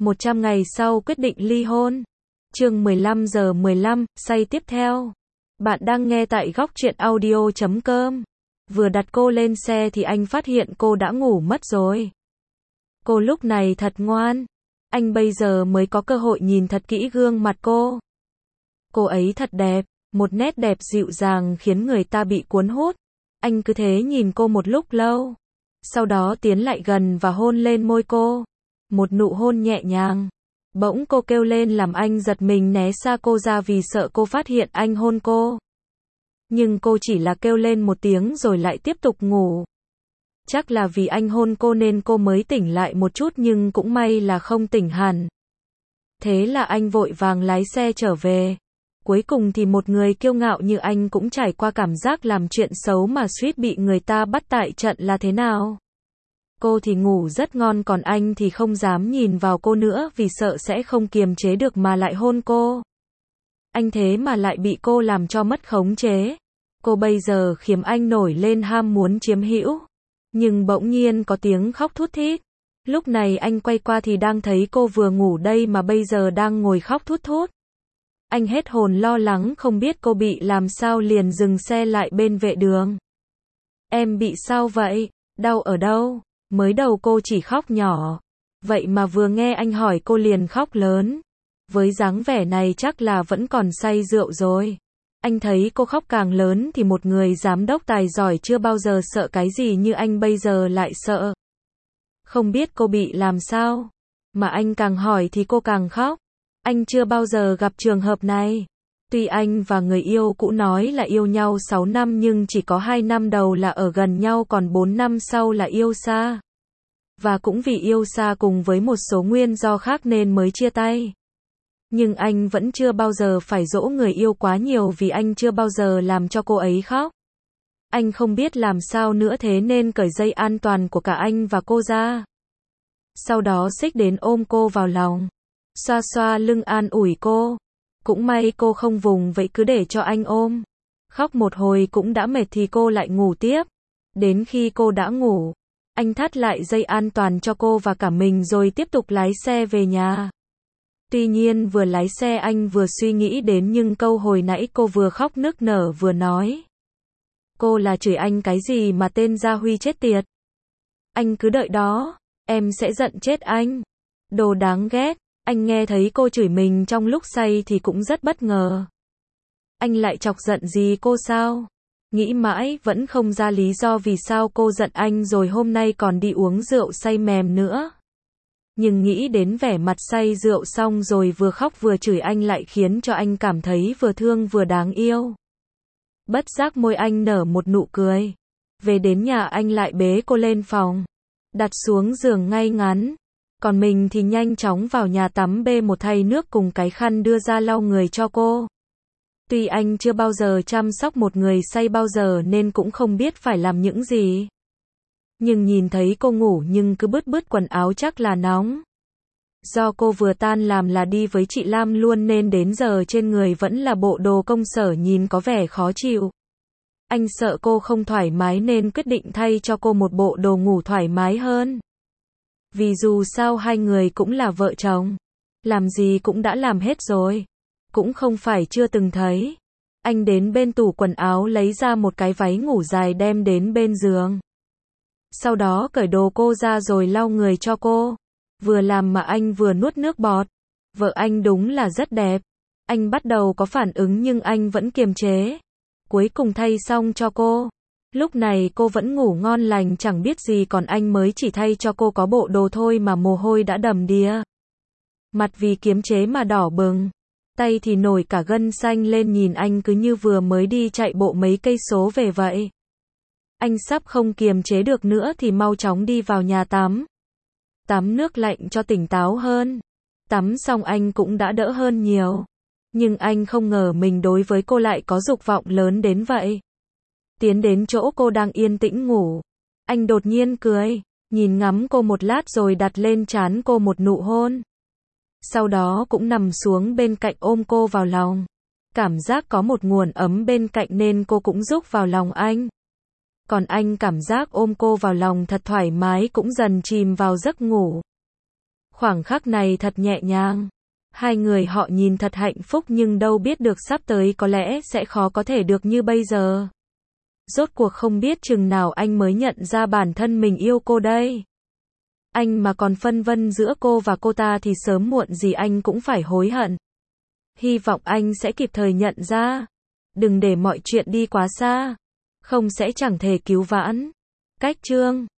100 ngày sau quyết định ly hôn. Chương 15:15, say tiếp theo. Bạn đang nghe tại góc truyện audio.com. Vừa đặt cô lên xe thì anh phát hiện cô đã ngủ mất rồi. Cô lúc này thật ngoan. Anh bây giờ mới có cơ hội nhìn thật kỹ gương mặt cô. Cô ấy thật đẹp, một nét đẹp dịu dàng khiến người ta bị cuốn hút. Anh cứ thế nhìn cô một lúc lâu. Sau đó tiến lại gần và hôn lên môi cô. Một nụ hôn nhẹ nhàng. Bỗng cô kêu lên làm anh giật mình né xa cô ra vì sợ cô phát hiện anh hôn cô. Nhưng cô chỉ là kêu lên một tiếng rồi lại tiếp tục ngủ. Chắc là vì anh hôn cô nên cô mới tỉnh lại một chút nhưng cũng may là không tỉnh hẳn. Thế là anh vội vàng lái xe trở về. Cuối cùng thì một người kiêu ngạo như anh cũng trải qua cảm giác làm chuyện xấu mà suýt bị người ta bắt tại trận là thế nào. Cô thì ngủ rất ngon còn anh thì không dám nhìn vào cô nữa vì sợ sẽ không kiềm chế được mà lại hôn cô. Anh thế mà lại bị cô làm cho mất khống chế. Cô bây giờ khiến anh nổi lên ham muốn chiếm hữu. Nhưng bỗng nhiên có tiếng khóc thút thít. Lúc này anh quay qua thì đang thấy cô vừa ngủ đây mà bây giờ đang ngồi khóc thút thút. Anh hết hồn lo lắng không biết cô bị làm sao liền dừng xe lại bên vệ đường. Em bị sao vậy? Đau ở đâu? Mới đầu cô chỉ khóc nhỏ. Vậy mà vừa nghe anh hỏi cô liền khóc lớn. Với dáng vẻ này chắc là vẫn còn say rượu rồi. Anh thấy cô khóc càng lớn thì một người giám đốc tài giỏi chưa bao giờ sợ cái gì như anh bây giờ lại sợ. Không biết cô bị làm sao? Mà anh càng hỏi thì cô càng khóc. Anh chưa bao giờ gặp trường hợp này. Tuy anh và người yêu cũ nói là yêu nhau 6 năm nhưng chỉ có 2 năm đầu là ở gần nhau còn 4 năm sau là yêu xa. Và cũng vì yêu xa cùng với một số nguyên do khác nên mới chia tay. Nhưng anh vẫn chưa bao giờ phải dỗ người yêu quá nhiều vì anh chưa bao giờ làm cho cô ấy khóc. Anh không biết làm sao nữa thế nên cởi dây an toàn của cả anh và cô ra. Sau đó xích đến ôm cô vào lòng. Xoa xoa lưng an ủi cô. Cũng may cô không vùng vậy cứ để cho anh ôm. Khóc một hồi cũng đã mệt thì cô lại ngủ tiếp. Đến khi cô đã ngủ, anh thắt lại dây an toàn cho cô và cả mình rồi tiếp tục lái xe về nhà. Tuy nhiên vừa lái xe anh vừa suy nghĩ đến những câu hồi nãy cô vừa khóc nức nở vừa nói. Cô là chửi anh cái gì mà tên Gia Huy chết tiệt. Anh cứ đợi đó, em sẽ giận chết anh. Đồ đáng ghét. Anh nghe thấy cô chửi mình trong lúc say thì cũng rất bất ngờ. Anh lại chọc giận gì cô sao? Nghĩ mãi vẫn không ra lý do vì sao cô giận anh rồi hôm nay còn đi uống rượu say mềm nữa. Nhưng nghĩ đến vẻ mặt say rượu xong rồi vừa khóc vừa chửi anh lại khiến cho anh cảm thấy vừa thương vừa đáng yêu. Bất giác môi anh nở một nụ cười. Về đến nhà anh lại bế cô lên phòng. Đặt xuống giường ngay ngắn. Còn mình thì nhanh chóng vào nhà tắm bê một thầy nước cùng cái khăn đưa ra lau người cho cô. Tuy anh chưa bao giờ chăm sóc một người say bao giờ nên cũng không biết phải làm những gì. Nhưng nhìn thấy cô ngủ nhưng cứ bứt bứt quần áo chắc là nóng. Do cô vừa tan làm là đi với chị Lam luôn nên đến giờ trên người vẫn là bộ đồ công sở nhìn có vẻ khó chịu. Anh sợ cô không thoải mái nên quyết định thay cho cô một bộ đồ ngủ thoải mái hơn. Vì dù sao hai người cũng là vợ chồng. Làm gì cũng đã làm hết rồi. Cũng không phải chưa từng thấy. Anh đến bên tủ quần áo lấy ra một cái váy ngủ dài đem đến bên giường. Sau đó cởi đồ cô ra rồi lau người cho cô. Vừa làm mà anh vừa nuốt nước bọt. Vợ anh đúng là rất đẹp. Anh bắt đầu có phản ứng nhưng anh vẫn kiềm chế. Cuối cùng thay xong cho cô. Lúc này cô vẫn ngủ ngon lành chẳng biết gì còn anh mới chỉ thay cho cô có bộ đồ thôi mà mồ hôi đã đầm đìa. Mặt vì kiềm chế mà đỏ bừng. Tay thì nổi cả gân xanh lên nhìn anh cứ như vừa mới đi chạy bộ mấy cây số về vậy. Anh sắp không kiềm chế được nữa thì mau chóng đi vào nhà tắm. Tắm nước lạnh cho tỉnh táo hơn. Tắm xong anh cũng đã đỡ hơn nhiều. Nhưng anh không ngờ mình đối với cô lại có dục vọng lớn đến vậy. Tiến đến chỗ cô đang yên tĩnh ngủ. Anh đột nhiên cười, nhìn ngắm cô một lát rồi đặt lên trán cô một nụ hôn. Sau đó cũng nằm xuống bên cạnh ôm cô vào lòng. Cảm giác có một nguồn ấm bên cạnh nên cô cũng rúc vào lòng anh. Còn anh cảm giác ôm cô vào lòng thật thoải mái cũng dần chìm vào giấc ngủ. Khoảng khắc này thật nhẹ nhàng. Hai người họ nhìn thật hạnh phúc nhưng đâu biết được sắp tới có lẽ sẽ khó có thể được như bây giờ. Rốt cuộc không biết chừng nào anh mới nhận ra bản thân mình yêu cô đây. Anh mà còn phân vân giữa cô và cô ta thì sớm muộn gì anh cũng phải hối hận. Hy vọng anh sẽ kịp thời nhận ra. Đừng để mọi chuyện đi quá xa. Không sẽ chẳng thể cứu vãn. Cách chương